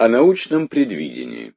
О научном предвидении.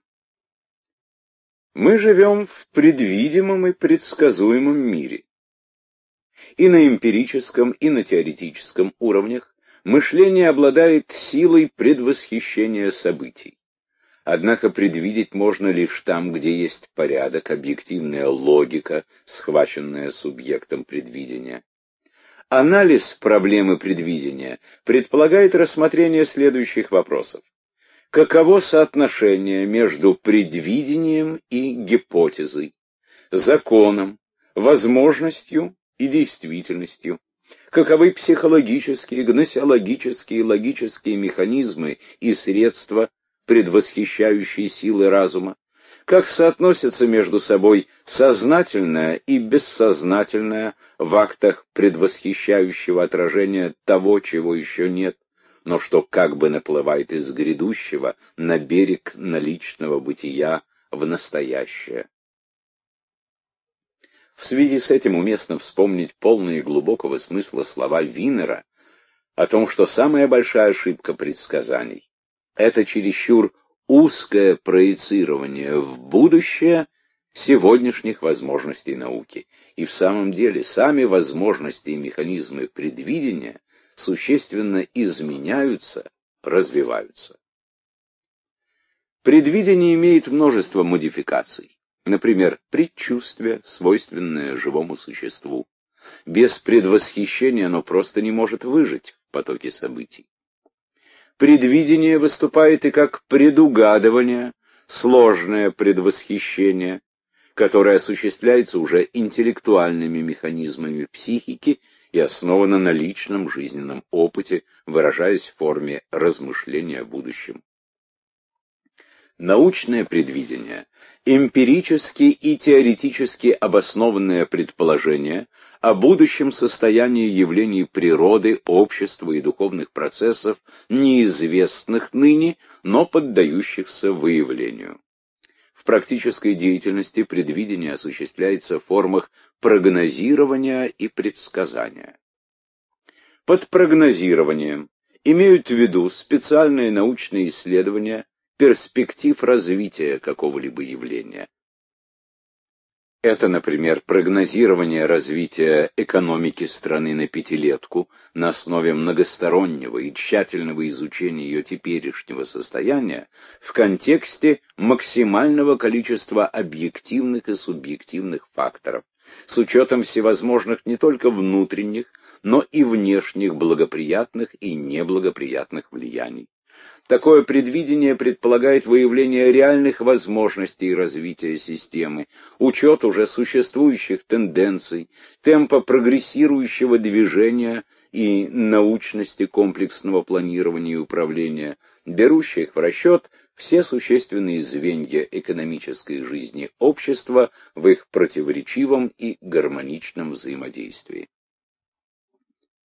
Мы живем в предвидимом и предсказуемом мире. И на эмпирическом, и на теоретическом уровнях мышление обладает силой предвосхищения событий. Однако предвидеть можно лишь там, где есть порядок, объективная логика, схваченная субъектом предвидения. Анализ проблемы предвидения предполагает рассмотрение следующих вопросов. Каково соотношение между предвидением и гипотезой, законом, возможностью и действительностью? Каковы психологические, гносеологические, логические механизмы и средства, предвосхищающие силы разума? Как соотносятся между собой сознательное и бессознательное в актах предвосхищающего отражения того, чего еще нет, но что как бы наплывает из грядущего на берег наличного бытия в настоящее? В связи с этим уместно вспомнить полные глубокого смысла слова Винера о том, что самая большая ошибка предсказаний — это чересчур узкое проецирование в будущее сегодняшних возможностей науки. И в самом деле сами возможности и механизмы предвидения существенно изменяются, развиваются. Предвидение имеет множество модификаций. Например, предчувствие, свойственное живому существу. Без предвосхищения оно просто не может выжить в потоке событий. Предвидение выступает и как предугадывание, сложное предвосхищение, которое осуществляется уже интеллектуальными механизмами психики и основано на личном жизненном опыте, выражаясь в форме размышления о будущем. Научное предвидение – эмпирически и теоретически обоснованное предположение о будущем состоянии явлений природы, общества и духовных процессов, неизвестных ныне, но поддающихся выявлению. В практической деятельности предвидение осуществляется в формах прогнозирования и предсказания. Под прогнозированием имеют в виду специальные научные исследования перспектив развития какого-либо явления. Это, например, прогнозирование развития экономики страны на пятилетку на основе многостороннего и тщательного изучения ее теперешнего состояния в контексте максимального количества объективных и субъективных факторов, с учетом всевозможных не только внутренних, но и внешних благоприятных и неблагоприятных влияний. Такое предвидение предполагает выявление реальных возможностей развития системы, учет уже существующих тенденций, темпа прогрессирующего движения и научности комплексного планирования и управления, берущих в расчет все существенные звенья экономической жизни общества в их противоречивом и гармоничном взаимодействии.